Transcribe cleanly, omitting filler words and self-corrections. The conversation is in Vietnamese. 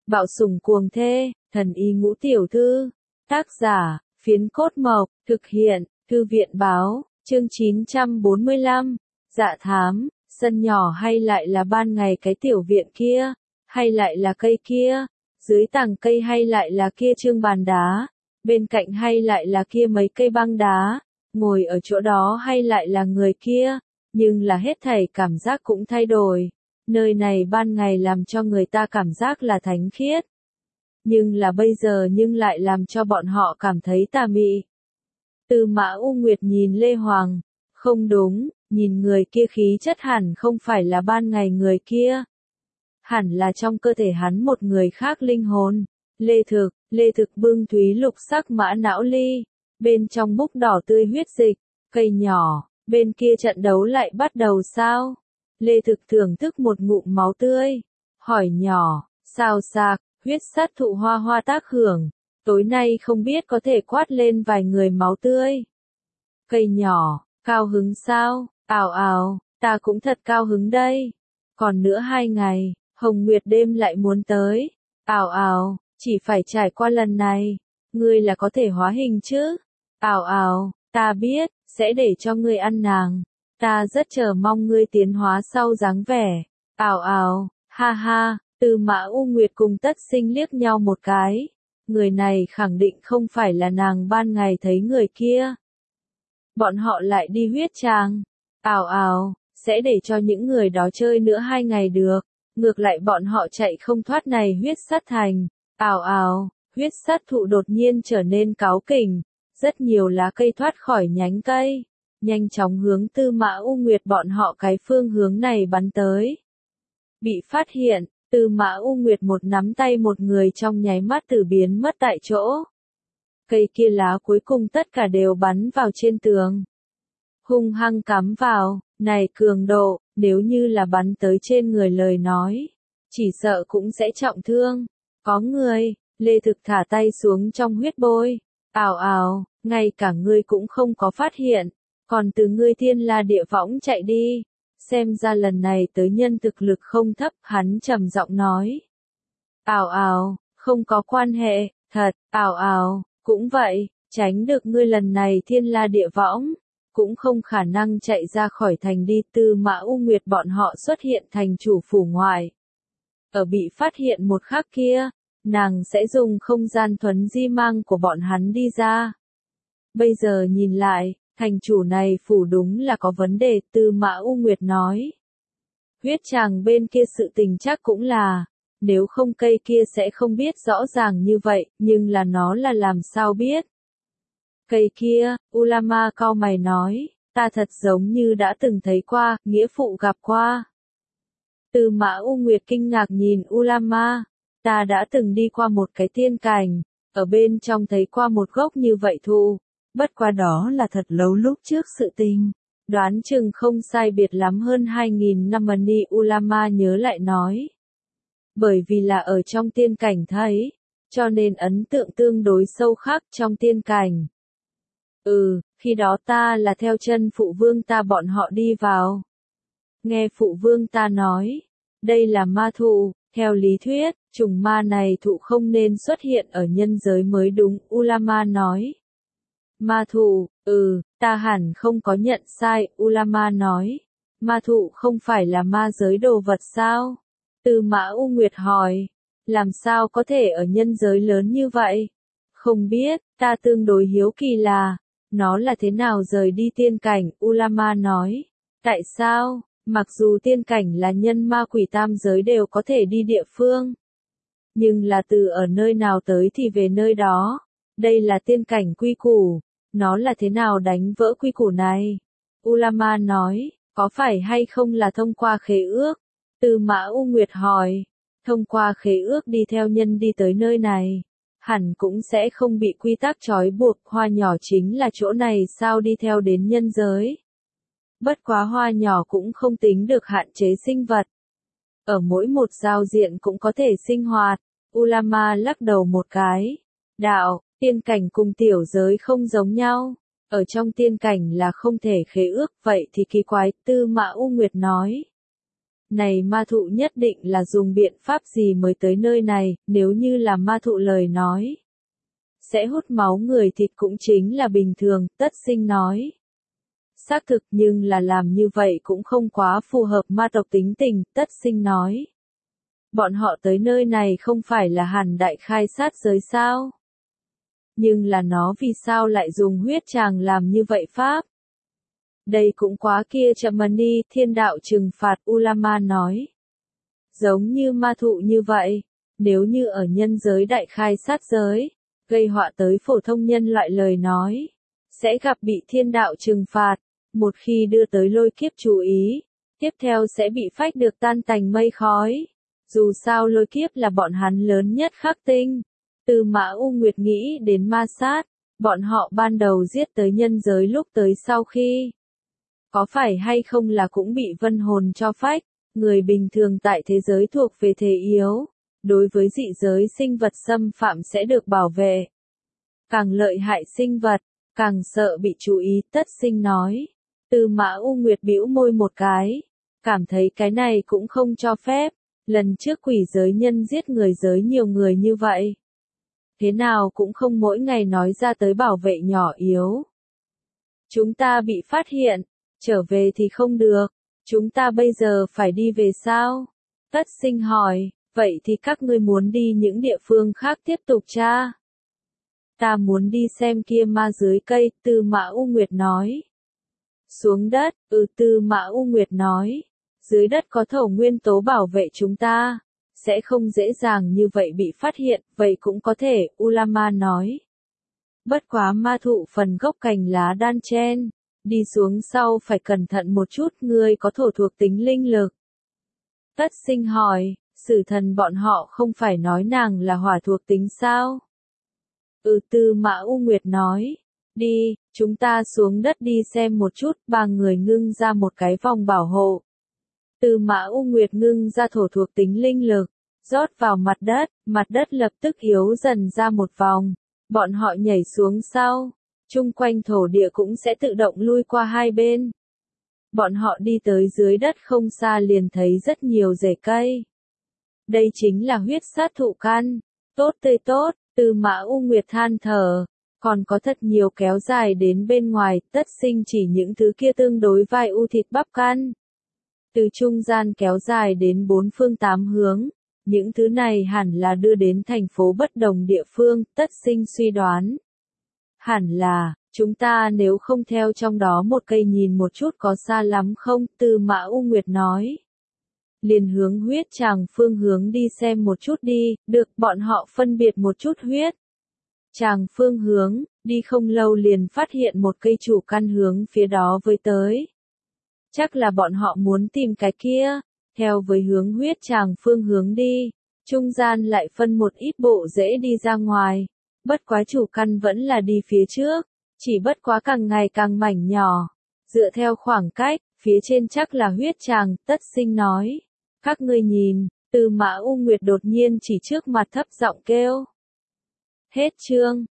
Bạo sủng cuồng thê, thần y ngũ tiểu thư. Tác giả, Phiến Cốt Mộc, thực hiện, Thư viện báo, chương 945. Dạ thám, sân nhỏ hay lại là ban ngày cái tiểu viện kia, hay lại là cây kia, dưới tàng cây hay lại là kia trương bàn đá, bên cạnh hay lại là kia mấy cây băng đá, ngồi ở chỗ đó hay lại là người kia, nhưng là hết thảy cảm giác cũng thay đổi. Nơi này ban ngày làm cho người ta cảm giác là thánh khiết. Nhưng là bây giờ nhưng lại làm cho bọn họ cảm thấy tà mị. Tư Mã U Nguyệt nhìn Lê Hoàng. Không đúng, nhìn người kia khí chất hẳn không phải là ban ngày người kia. Hẳn là trong cơ thể hắn một người khác linh hồn. Lê Thực bưng thúy lục sắc mã não ly. Bên trong múc đỏ tươi huyết dịch. Cây nhỏ, bên kia trận đấu lại bắt đầu sao? Lê Thực thưởng thức một ngụm máu tươi. Hỏi nhỏ, sao sạc, huyết sát thụ hoa hoa tác hưởng. Tối nay không biết có thể quát lên vài người máu tươi. Cây nhỏ, cao hứng sao? Ào, ta cũng thật cao hứng đây. Còn nữa 2 ngày, Hồng Nguyệt đêm lại muốn tới. Ào, chỉ phải trải qua lần này. Ngươi là có thể hóa hình chứ? Ào, ta biết, sẽ để cho ngươi ăn nàng. Ta rất chờ mong ngươi tiến hóa sau dáng vẻ. Ào, ha, Tư Mã U Nguyệt cùng Tất Sinh liếc nhau một cái. Người này khẳng định không phải là nàng ban ngày thấy người kia. Bọn họ lại đi huyết tràng. Ào, sẽ để cho những người đó chơi nữa 2 ngày được. Ngược lại bọn họ chạy không thoát này huyết sát thành. Ào, huyết sát thụ đột nhiên trở nên cáu kỉnh. Rất nhiều lá cây thoát khỏi nhánh cây. Nhanh chóng hướng Tư Mã U Nguyệt bọn họ cái phương hướng này bắn tới. Bị phát hiện, Tư Mã U Nguyệt một nắm tay một người trong nháy mắt tử biến mất tại chỗ. Cây kia lá cuối cùng tất cả đều bắn vào trên tường. Hung hăng cắm vào, này cường độ, nếu như là bắn tới trên người lời nói. Chỉ sợ cũng sẽ trọng thương. Có người, Lê Thực thả tay xuống trong huyết bôi. Ào, ngay cả ngươi cũng không có phát hiện. Còn từ ngươi thiên la địa võng chạy đi. Xem ra lần này tới nhân thực lực không thấp, hắn trầm giọng nói. Ào, không có quan hệ, thật, ào, cũng vậy, tránh được ngươi lần này thiên la địa võng, cũng không khả năng chạy ra khỏi thành đi. Tư Mã U Nguyệt bọn họ xuất hiện thành chủ phủ ngoại. Ở bị phát hiện một khắc kia, nàng sẽ dùng không gian thuấn di mang của bọn hắn đi ra. Bây giờ nhìn lại, thành chủ này phủ đúng là có vấn đề. Tư Mã U Nguyệt nói. Huyết tràng bên kia sự tình chắc cũng là, nếu không cây kia sẽ không biết rõ ràng như vậy, nhưng là nó là làm sao biết. Cây kia, Ulama cau mày nói, ta thật giống như đã từng thấy qua, nghĩa phụ gặp qua. Tư Mã U Nguyệt kinh ngạc nhìn Ulama, ta đã từng đi qua một cái tiên cảnh, ở bên trong thấy qua một gốc như vậy thụ. Bất qua đó là thật lâu lúc trước sự tình. Đoán chừng không sai biệt lắm hơn 2.000 năm. Ni Ulama nhớ lại nói. Bởi vì là ở trong tiên cảnh thấy, cho nên ấn tượng tương đối sâu khắc trong tiên cảnh. Khi đó ta là theo chân phụ vương ta bọn họ đi vào. Nghe phụ vương ta nói, đây là ma thụ, theo lý thuyết, chủng ma này thụ không nên xuất hiện ở nhân giới mới đúng. Ulama nói. Ma thụ, ta hẳn không có nhận sai. Ulama nói. Ma thụ không phải là ma giới đồ vật sao? Tư Mã U Nguyệt hỏi. Làm sao có thể ở nhân giới lớn như vậy? Không biết, ta tương đối hiếu kỳ là, nó là thế nào rời đi tiên cảnh? Ulama nói. Tại sao, mặc dù tiên cảnh là nhân ma quỷ tam giới đều có thể đi địa phương, nhưng là từ ở nơi nào tới thì về nơi đó. Đây là tiên cảnh quy củ. Nó là thế nào đánh vỡ quy củ này? Ulama nói, có phải hay không là thông qua khế ước? Tư Mã U Nguyệt hỏi, thông qua khế ước đi theo nhân đi tới nơi này, hẳn cũng sẽ không bị quy tắc trói buộc. Hoa nhỏ chính là chỗ này sao đi theo đến nhân giới? Bất quá hoa nhỏ cũng không tính được hạn chế sinh vật. Ở mỗi một giao diện cũng có thể sinh hoạt. Ulama lắc đầu một cái. Đạo, tiên cảnh cùng tiểu giới không giống nhau. Ở trong tiên cảnh là không thể khế ước, vậy thì kỳ quái. Tư Mã U Nguyệt nói. Này ma thụ nhất định là dùng biện pháp gì mới tới nơi này, nếu như là ma thụ lời nói. Sẽ hút máu người thịt cũng chính là bình thường, Tất Sinh nói. Xác thực nhưng là làm như vậy cũng không quá phù hợp ma tộc tính tình, Tất Sinh nói. Bọn họ tới nơi này không phải là hẳn đại khai sát giới sao? Nhưng là nó vì sao lại dùng huyết tràng làm như vậy pháp? Đây cũng quá kia chậm đi, thiên đạo trừng phạt Ulama nói. Giống như ma thụ như vậy, nếu như ở nhân giới đại khai sát giới, gây họa tới phổ thông nhân loại lời nói, sẽ gặp bị thiên đạo trừng phạt, một khi đưa tới lôi kiếp chú ý, tiếp theo sẽ bị phách được tan tành mây khói. Dù sao lôi kiếp là bọn hắn lớn nhất khắc tinh. Từ Mã U Nguyệt nghĩ đến ma sát, bọn họ ban đầu giết tới nhân giới lúc tới sau khi. Có phải hay không là cũng bị vân hồn cho phách, người bình thường tại thế giới thuộc về thế yếu, đối với dị giới sinh vật xâm phạm sẽ được bảo vệ. Càng lợi hại sinh vật, càng sợ bị chú ý, Tất Sinh nói. Từ Mã U Nguyệt bĩu môi một cái, cảm thấy cái này cũng không cho phép, lần trước quỷ giới nhân giết người giới nhiều người như vậy. Thế nào cũng không mỗi ngày nói ra tới bảo vệ nhỏ yếu. Chúng ta bị phát hiện, trở về thì không được, chúng ta bây giờ phải đi về sao? Tất Sinh hỏi, vậy thì các ngươi muốn đi những địa phương khác tiếp tục tra? Ta muốn đi xem kia ma dưới cây, Tư Mã U Nguyệt nói. Xuống đất, Tư Mã U Nguyệt nói. Dưới đất có thổ nguyên tố bảo vệ chúng ta, sẽ không dễ dàng như vậy bị phát hiện, vậy cũng có thể, Ulama nói. Bất quá ma thụ phần gốc cành lá đan chen, đi xuống sau phải cẩn thận một chút, ngươi có thổ thuộc tính linh lực. Tất Sinh hỏi, Sử Thần bọn họ không phải nói nàng là hỏa thuộc tính sao? Tư Mã U Nguyệt nói, đi, chúng ta xuống đất đi xem một chút, ba người ngưng ra một cái vòng bảo hộ. Tư Mã U Nguyệt ngưng ra thổ thuộc tính linh lực, rót vào mặt đất lập tức yếu dần ra một vòng, bọn họ nhảy xuống sau, chung quanh thổ địa cũng sẽ tự động lui qua hai bên. Bọn họ đi tới dưới đất không xa liền thấy rất nhiều rễ cây. Đây chính là huyết sát thụ căn, tốt tươi tốt, Tư Mã U Nguyệt than thở, còn có thật nhiều kéo dài đến bên ngoài, Tất Sinh chỉ những thứ kia tương đối vai u thịt bắp căn. Từ trung gian kéo dài đến bốn phương tám hướng, những thứ này hẳn là đưa đến thành phố bất đồng địa phương, Tất Sinh suy đoán. Hẳn là, chúng ta nếu không theo trong đó một cây nhìn một chút có xa lắm không, Tư Mã U Nguyệt nói. Liền hướng huyết tràng phương hướng đi xem một chút đi, được, bọn họ phân biệt một chút huyết tràng phương hướng, đi không lâu liền phát hiện một cây chủ căn hướng phía đó với tới. Chắc là bọn họ muốn tìm cái kia, theo với hướng huyết tràng phương hướng đi, trung gian lại phân một ít bộ rễ đi ra ngoài, bất quá chủ căn vẫn là đi phía trước, chỉ bất quá càng ngày càng mảnh nhỏ, dựa theo khoảng cách, phía trên chắc là huyết tràng, Tất Sinh nói. Các ngươi nhìn, Tư Mã U Nguyệt đột nhiên chỉ trước mặt thấp giọng kêu. Hết chương.